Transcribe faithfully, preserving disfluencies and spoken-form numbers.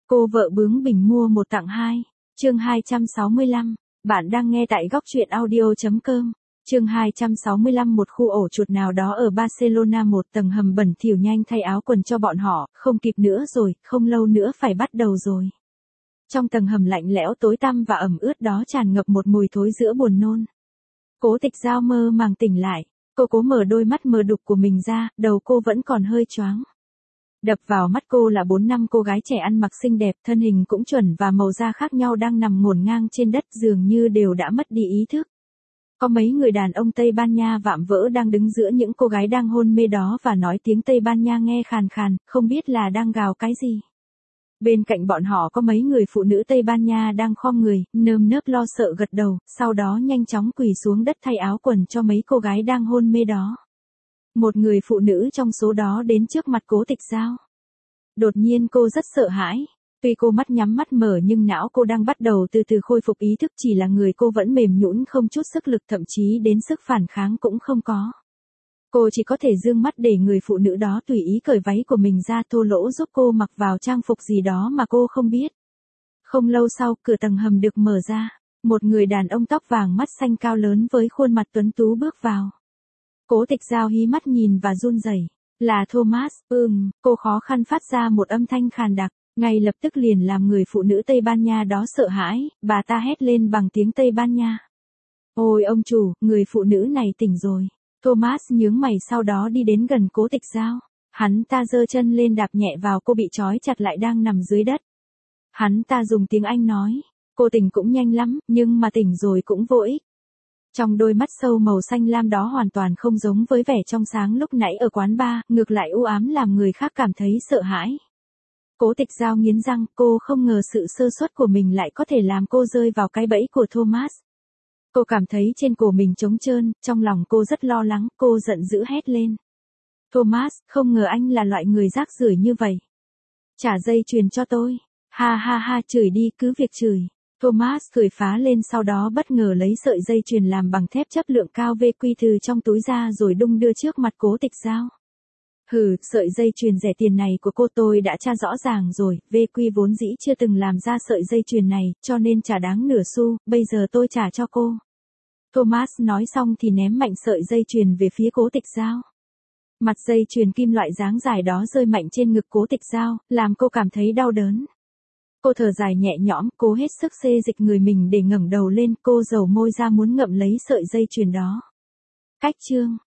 Cô vợ bướng bỉnh mua một tặng hai. Chương hai trăm sáu mươi lăm. Bạn đang nghe tại góc truyện audio chấm com. Chương hai trăm sáu mươi lăm. Một khu ổ chuột nào đó ở Barcelona, một tầng hầm bẩn thỉu nhanh thay áo quần cho bọn họ, không kịp nữa rồi, không lâu nữa phải bắt đầu rồi. Trong tầng hầm lạnh lẽo tối tăm và ẩm ướt đó tràn ngập một mùi thối giữa buồn nôn. Cố Tịch Giao mơ màng tỉnh lại, cô cố mở đôi mắt mờ đục của mình ra, đầu cô vẫn còn hơi choáng. Đập vào mắt cô là bốn năm cô gái trẻ ăn mặc xinh đẹp, thân hình cũng chuẩn và màu da khác nhau đang nằm ngổn ngang trên đất, dường như đều đã mất đi ý thức. Có mấy người đàn ông Tây Ban Nha vạm vỡ đang đứng giữa những cô gái đang hôn mê đó và nói tiếng Tây Ban Nha nghe khàn khàn, không biết là đang gào cái gì. Bên cạnh bọn họ có mấy người phụ nữ Tây Ban Nha đang khom người, nơm nớp lo sợ gật đầu, sau đó nhanh chóng quỳ xuống đất thay áo quần cho mấy cô gái đang hôn mê đó. Một người phụ nữ trong số đó đến trước mặt Cố Tịch Giao. Đột nhiên cô rất sợ hãi. Tuy cô mắt nhắm mắt mở nhưng não cô đang bắt đầu từ từ khôi phục ý thức, chỉ là người cô vẫn mềm nhũn không chút sức lực, thậm chí đến sức phản kháng cũng không có. Cô chỉ có thể dương mắt để người phụ nữ đó tùy ý cởi váy của mình ra, thô lỗ giúp cô mặc vào trang phục gì đó mà cô không biết. Không lâu sau, cửa tầng hầm được mở ra. Một người đàn ông tóc vàng mắt xanh cao lớn với khuôn mặt tuấn tú bước vào. Cố Tịch Giao hí mắt nhìn và run rẩy. Là Thomas. Ừm, cô khó khăn phát ra một âm thanh khàn đặc, ngay lập tức liền làm người phụ nữ Tây Ban Nha đó sợ hãi, bà ta hét lên bằng tiếng Tây Ban Nha. Ôi ông chủ, người phụ nữ này tỉnh rồi. Thomas nhướng mày sau đó đi đến gần Cố Tịch Giao. Hắn ta giơ chân lên đạp nhẹ vào cô bị trói chặt lại đang nằm dưới đất. Hắn ta dùng tiếng Anh nói, cô tỉnh cũng nhanh lắm, nhưng mà tỉnh rồi cũng vô ích. Trong đôi mắt sâu màu xanh lam đó hoàn toàn không giống với vẻ trong sáng lúc nãy ở quán bar, ngược lại u ám làm người khác cảm thấy sợ hãi. Cố Tịch Giao nghiến răng, cô không ngờ sự sơ suất của mình lại có thể làm cô rơi vào cái bẫy của Thomas. Cô cảm thấy trên cổ mình trống trơn, trong lòng cô rất lo lắng, cô giận dữ hét lên. Thomas, không ngờ anh là loại người rác rưởi như vậy. Trả dây chuyền cho tôi. Ha ha ha, chửi đi, cứ việc chửi. Thomas cười phá lên, sau đó bất ngờ lấy sợi dây chuyền làm bằng thép chất lượng cao vê quy từ trong túi ra rồi đung đưa trước mặt Cố Tịch Giao. Hừ, sợi dây chuyền rẻ tiền này của cô tôi đã tra rõ ràng rồi, vê quy vốn dĩ chưa từng làm ra sợi dây chuyền này, cho nên chả đáng nửa xu, bây giờ tôi trả cho cô. Thomas nói xong thì ném mạnh sợi dây chuyền về phía Cố Tịch Giao. Mặt dây chuyền kim loại dáng dài đó rơi mạnh trên ngực Cố Tịch Giao, làm cô cảm thấy đau đớn. Cô thở dài nhẹ nhõm, cố hết sức xê dịch người mình để ngẩng đầu lên, cô dầu môi ra muốn ngậm lấy sợi dây chuyền đó. Cách chương